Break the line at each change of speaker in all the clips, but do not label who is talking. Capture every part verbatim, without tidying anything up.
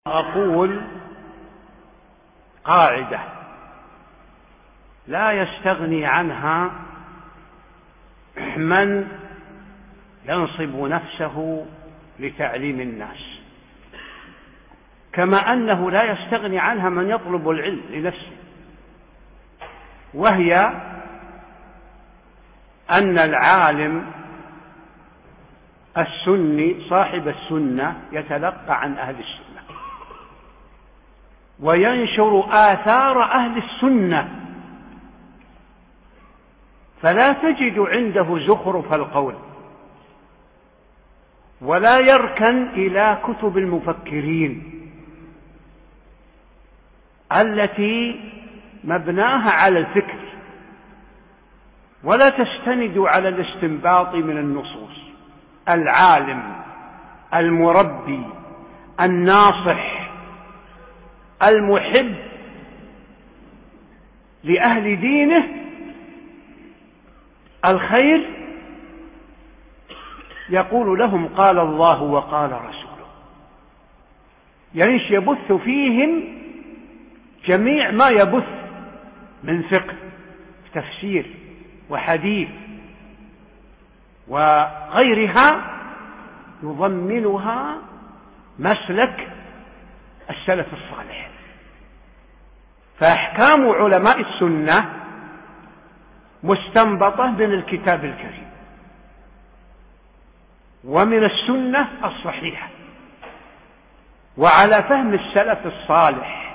أقول قاعدة لا يستغني عنها من ينصب نفسه لتعليم الناس، كما أنه لا يستغني عنها من يطلب العلم لنفسه، وهي أن العالم السني صاحب السنة يتلقى عن أهل السنة وينشر آثار أهل السنة، فلا تجد عنده زخرف القول ولا يركن إلى كتب المفكرين التي مبناها على الفكر، ولا تستند على الاستنباط من النصوص. العالم المربي الناصح المحب لأهل دينه الخير يقول لهم قال الله وقال رسوله، يعني يبث فيهم جميع ما يبث من فقه تفسير وحديث وغيرها، يضمنها مسلك السلف الصالح. فأحكام علماء السنة مستنبطة من الكتاب الكريم ومن السنة الصحيحة وعلى فهم السلف الصالح،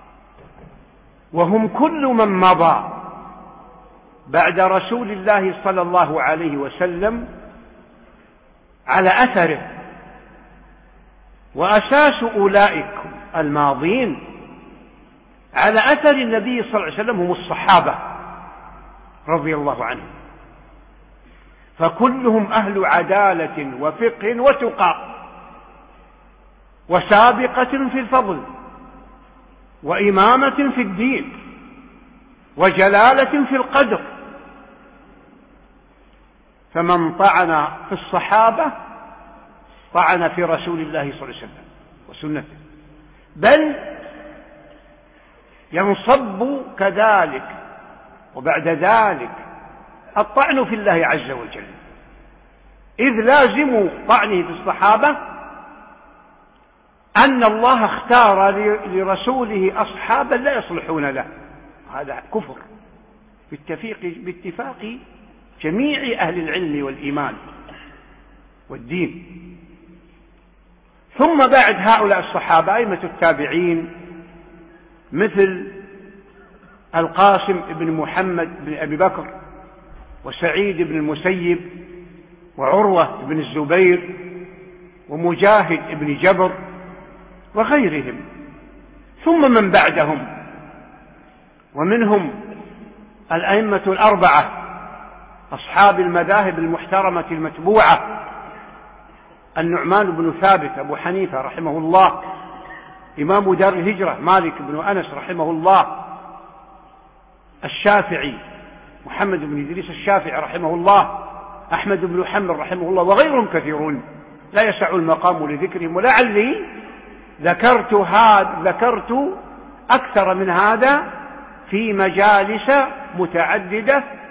وهم كل من مضى بعد رسول الله صلى الله عليه وسلم على أثره. وأساس أولئك الماضين على أثر النبي صلى الله عليه وسلم هم الصحابة رضي الله عنهم، فكلهم أهل عدالة وفقه وتقى وسابقة في الفضل وإمامة في الدين وجلالة في القدر. فمن طعن في الصحابة طعن في رسول الله صلى الله عليه وسلم وسنته، بل ينصب كذلك وبعد ذلك الطعن في الله عز وجل، إذ لازم طعنه في الصحابة أن الله اختار لرسوله أصحابا لا يصلحون له، هذا كفر باتفاق جميع أهل العلم والإيمان والدين. ثم بعد هؤلاء الصحابة أئمة التابعين مثل القاسم بن محمد بن أبي بكر وسعيد بن المسيب وعروة بن الزبير ومجاهد بن جبر وغيرهم، ثم من بعدهم، ومنهم الأئمة الأربعة أصحاب المذاهب المحترمة المتبوعة: النعمان بن ثابت أبو حنيفة رحمه الله، إمام دار الهجرة مالك بن أنس رحمه الله، الشافعي محمد بن إدريس الشافعي رحمه الله، أحمد بن حنبل رحمه الله، وغيرهم كثيرون لا يسع المقام لذكرهم، ولعلي ذكرت هذا ذكرت أكثر من هذا في مجالس متعددة